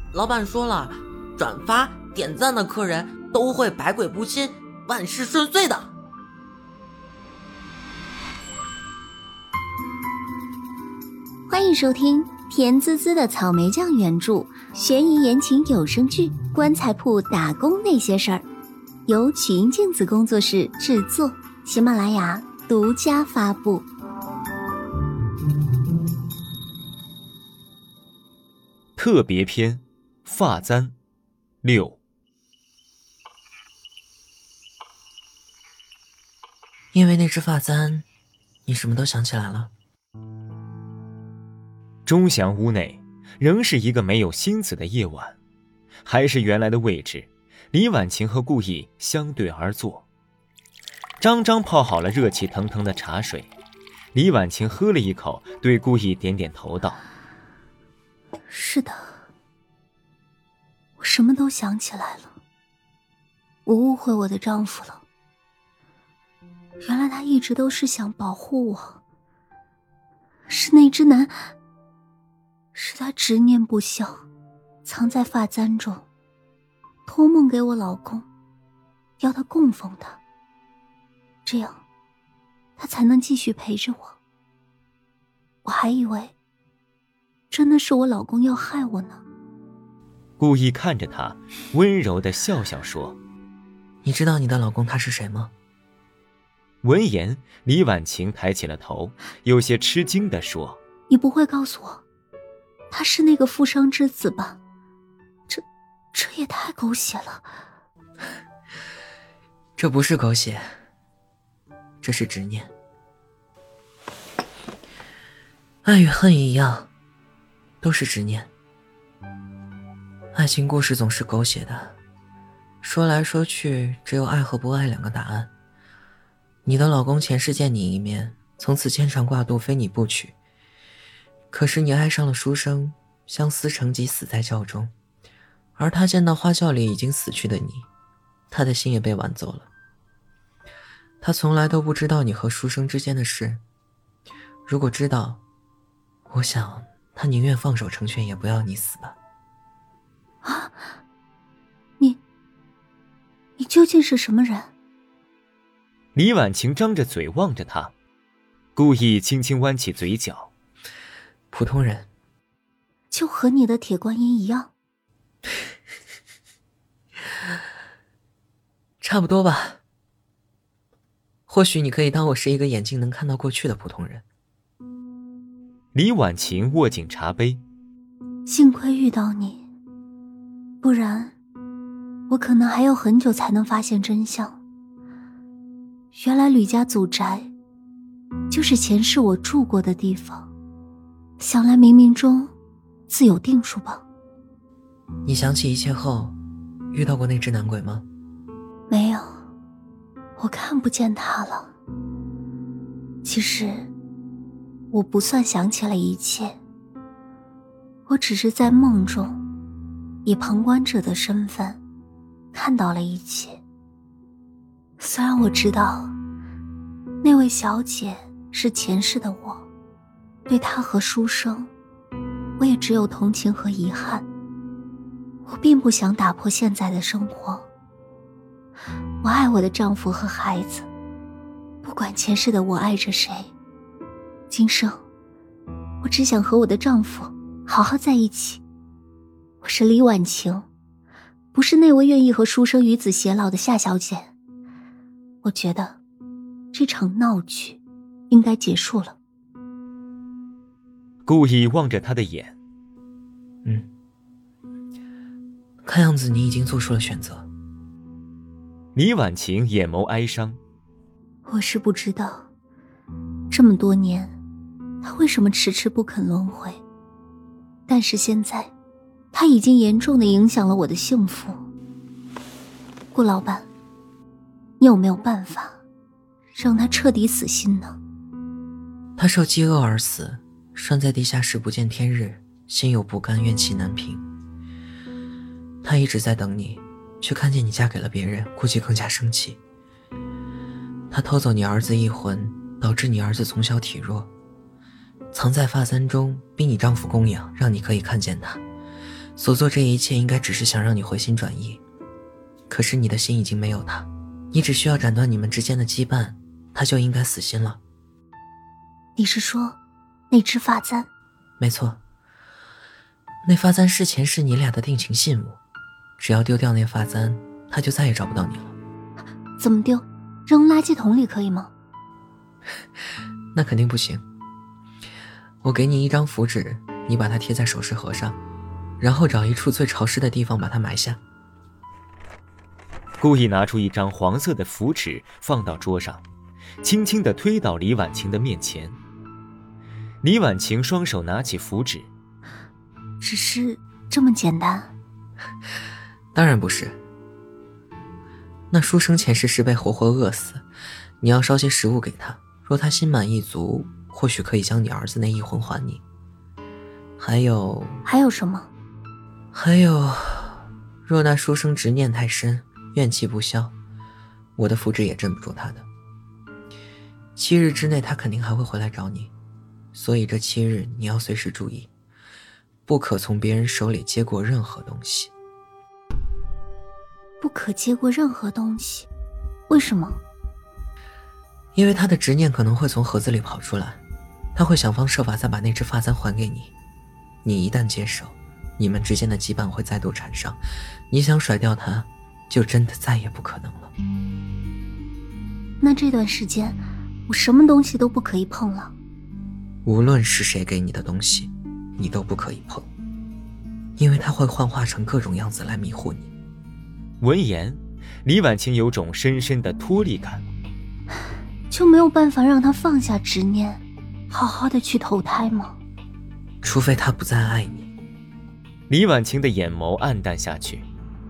老板说了，转发点赞的客人都会百鬼不侵，万事顺遂的。 欢迎收听甜滋滋的草莓酱原著悬疑言情有声剧《棺材铺打工那些事儿》，由曲音镜子工作室制作，喜马拉雅独家发布。 特别篇发簪6。 因为那只发簪，你什么都想起来了。 钟祥屋内仍是一个没有星子的夜晚，还是原来的位置，李婉晴和顾意相对而坐。张张泡好了热气腾腾的茶水，李婉晴喝了一口，对顾意点点头道： 是的，我什么都想起来了，我误会我的丈夫了。原来他一直都是想保护我，是那只男，是他执念不消，藏在发簪中，托梦给我老公，要他供奉他，这样他才能继续陪着我。我还以为真的是我老公要害我呢。 顾意看着他，温柔地笑笑说： 你知道你的老公他是谁吗？ 闻言，李婉晴抬起了头，有些吃惊地说： 你不会告诉我他是那个富商之子吧？这也太狗血了。 这不是狗血，这是执念。爱与恨一样，都是执念。爱情故事总是狗血的，说来说去只有爱和不爱两个答案。你的老公前世见你一面，从此牵肠挂肚，非你不娶。可是你爱上了书生，相思成疾，死在教中。而他见到花轿里已经死去的你，他的心也被挽走了。他从来都不知道你和书生之间的事，如果知道，我想他宁愿放手成全，也不要你死吧。 啊，你究竟是什么人？ 李婉晴张着嘴望着他，故意轻轻弯起嘴角。 普通人。 就和你的铁观音一样。 差不多吧。或许你可以当我是一个眼睛能看到过去的普通人。 李婉晴握紧茶杯。 幸亏遇到你，不然我可能还有很久才能发现真相。原来吕家祖宅就是前世我住过的地方，想来冥冥中自有定数吧。 你想起一切后，遇到过那只男鬼吗？ 没有，我看不见他了。其实我不算想起了一切，我只是在梦中以旁观者的身份看到了一切。虽然我知道那位小姐是前世的我，对她和书生我也只有同情和遗憾。我并不想打破现在的生活，我爱我的丈夫和孩子，不管前世的我爱着谁，今生我只想和我的丈夫好好在一起。我是李婉晴，不是那位愿意和书生与子偕老的夏小姐。我觉得这场闹剧应该结束了。 故意望着他的眼。 看样子你已经做出了选择。 李婉晴眼眸哀伤。 我是不知道这么多年他为什么迟迟不肯轮回，但是现在他已经严重地影响了我的幸福。顾老板，你有没有办法让他彻底死心呢？ 他受饥饿而死，拴在地下室不见天日，心有不甘，怨气难平。他一直在等你，却看见你嫁给了别人，估计更加生气。他偷走你儿子一魂，导致你儿子从小体弱，藏在发簪中，逼你丈夫供养，让你可以看见他， 所做这一切应该只是想让你回心转意，可是你的心已经没有他，你只需要斩断你们之间的羁绊，他就应该死心了。 你是说那只发簪？ 没错，那发簪事前是你俩的定情信物，只要丢掉那发簪，他就再也找不到你了。 怎么丢？扔垃圾桶里可以吗？ 那肯定不行。我给你一张符纸，你把它贴在首饰盒上，然后找一处最潮湿的地方把它埋下。 故意拿出一张黄色的符纸放到桌上，轻轻地推到李婉晴的面前。李婉晴双手拿起符纸。 只是这么简单？ 当然不是。那书生前世是被活活饿死，你要烧些食物给他，若他心满意足，或许可以将你儿子那一魂还你。还有什么？ 还有，若那书生执念太深，怨气不消，我的符纸也镇不住他的。7日之内他肯定还会回来找你，所以这7日你要随时注意，不可从别人手里接过任何东西。 不可接过任何东西？为什么？ 因为他的执念可能会从盒子里跑出来，他会想方设法再把那只发簪还给你。你一旦接手，你们之间的羁绊会再度缠上，你想甩掉他，就真的再也不可能了。 那这段时间我什么东西都不可以碰了？ 无论是谁给你的东西，你都不可以碰，因为它会幻化成各种样子来迷惑你。 闻言，李婉晴有种深深的脱离感。 就没有办法让他放下执念，好好的去投胎吗？ 除非他不再爱你。 李婉晴的眼眸暗淡下去。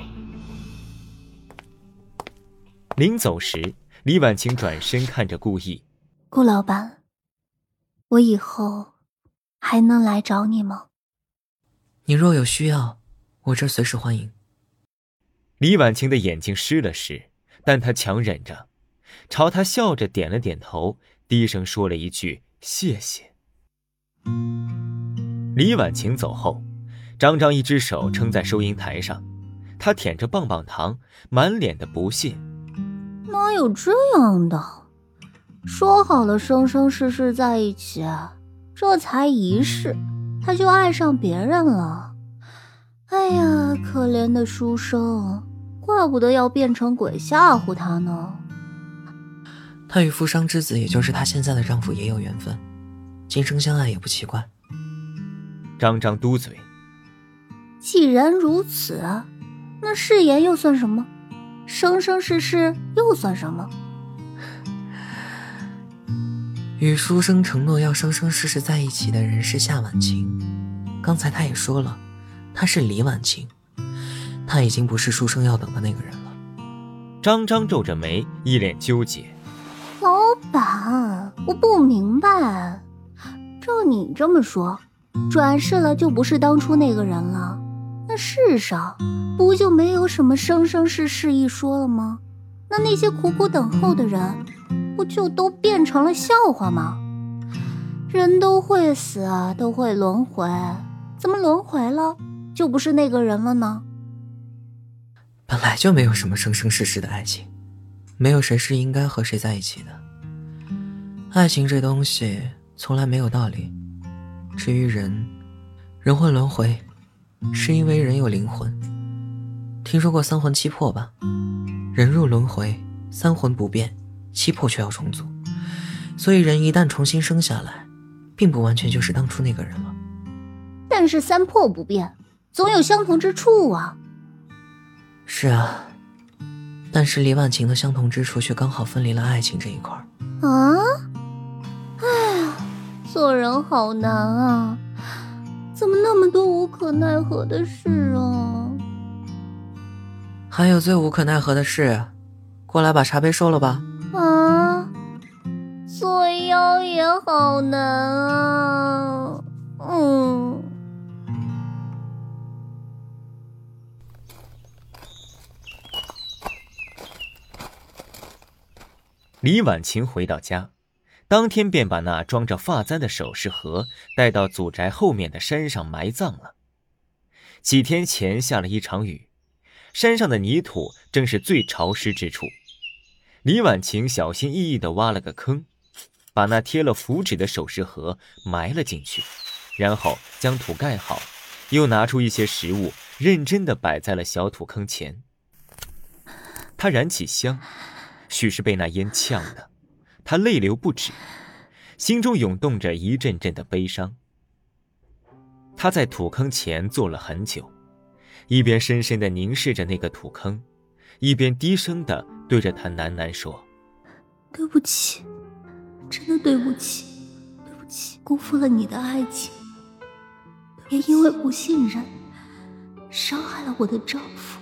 临走时，李婉晴转身看着顾意。 顾老板，我以后还能来找你吗？ 你若有需要，我这随时欢迎。 李婉晴的眼睛湿了湿，但她强忍着，朝他笑着点了点头，低声说了一句谢谢。李婉晴走后，张张一只手撑在收银台上，他舔着棒棒糖，满脸的不屑。 哪有这样的？说好了生生世世在一起，这才1世他就爱上别人了。哎呀，可怜的书生，怪不得要变成鬼吓唬他呢。 他与富商之子，也就是她现在的丈夫也有缘分，今生相爱也不奇怪。 张张嘟嘴。 既然如此，那誓言又算什么？生生世世又算什么？ 与书生承诺要生生世世在一起的人是夏婉晴，刚才他也说了，他是李婉晴，他已经不是书生要等的那个人了。 张张皱着眉，一脸纠结。 老板，我不明白，照你这么说，转世了就不是当初那个人了，那世上不就没有什么生生世世一说了吗？那些苦苦等候的人，不就都变成了笑话吗？人都会死，都会轮回，怎么轮回了就不是那个人了呢？ 本来就没有什么生生世世的爱情，没有谁是应该和谁在一起的。爱情这东西从来没有道理。至于人会轮回，是因为人有灵魂。听说过三魂七魄吧？人入轮回，三魂不变，七魄却要重组，所以人一旦重新生下来，并不完全就是当初那个人了。 但是三魄不变，总有相同之处啊。 是啊，但是李婉晴的相同之处却刚好分离了爱情这一块。 啊？哎呀，做人好难啊，怎么那么多无可奈何的事啊？ 还有最无可奈何的事，过来把茶杯收了吧。 啊，做妖也好难啊。 李婉晴回到家，当天便把那装着发簪的首饰盒带到祖宅后面的山上埋葬了。 几天前下了一场雨，山上的泥土正是最潮湿之处。李婉晴小心翼翼地挖了个坑，把那贴了符纸的首饰盒埋了进去，然后将土盖好，又拿出一些食物，认真地摆在了小土坑前。他燃起香，许是被那烟呛的，他泪流不止，心中涌动着一阵阵的悲伤。他在土坑前坐了很久，一边深深地凝视着那个土坑，一边低声地对着他喃喃说： 对不起，真的对不起，对不起，辜负了你的爱情，也因为不信任，伤害了我的丈夫。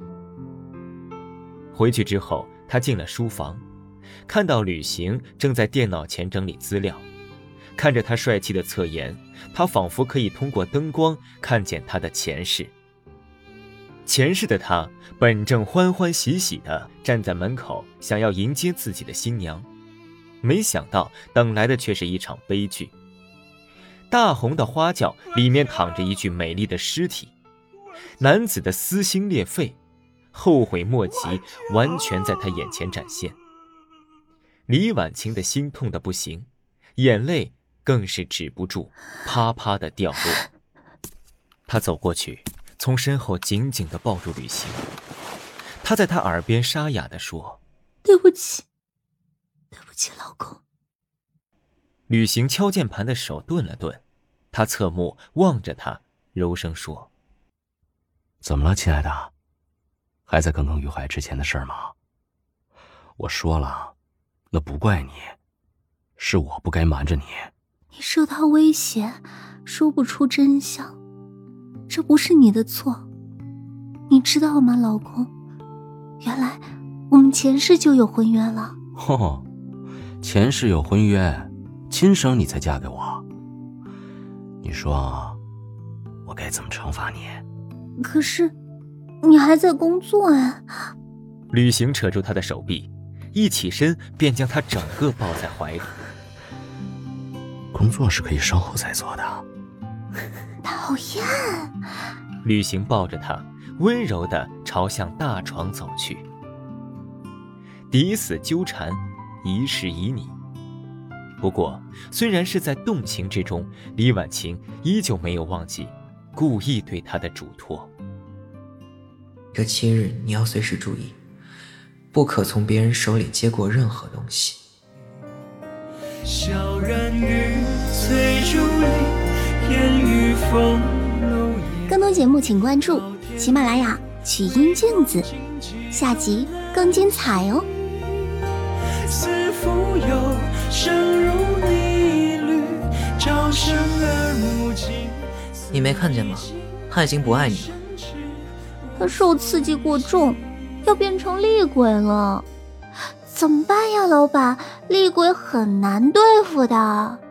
回去之后，他进了书房，看到吕行正在电脑前整理资料，看着他帅气的侧颜，他仿佛可以通过灯光看见他的前世。前世的他本正欢欢喜喜地站在门口，想要迎接自己的新娘，没想到等来的却是一场悲剧。大红的花轿里面躺着一具美丽的尸体，男子的撕心裂肺，后悔莫及，完全在他眼前展现。李婉晴的心痛得不行，眼泪更是止不住，啪啪地掉落。他走过去，从身后紧紧地抱住吕行，他在他耳边沙哑地说： 对不起，对不起，老公。 吕行敲键盘的手顿了顿，他侧目望着他，柔声说： 怎么了，亲爱的？还在耿耿于怀之前的事吗？我说了，那不怪你，是我不该瞒着你。 你受到威胁，说不出真相，这不是你的错，你知道吗，老公？原来我们前世就有婚约了。 哦，前世有婚约，今生你才嫁给我。你说，我该怎么惩罚你？ 可是，你还在工作啊。 吕行扯住他的手臂，一起身便将他整个抱在怀里。 工作是可以稍后再做的。 讨厌。 吕行抱着他，温柔地朝向大床走去。抵死纠缠，一世旖旎。不过，虽然是在动情之中，李婉晴依旧没有忘记故意对他的嘱托。 这7日你要随时注意，不可从别人手里接过任何东西。 小人鱼催竹林，烟雨风楼夜。 更多节目请关注喜马拉雅曲音镜子，下集更精彩哦。 似浮游，声如逆旅，朝生耳目尽。 你没看见吗？他已经不爱你了。 他受刺激过重，要变成厉鬼了，怎么办呀，老板？厉鬼很难对付的。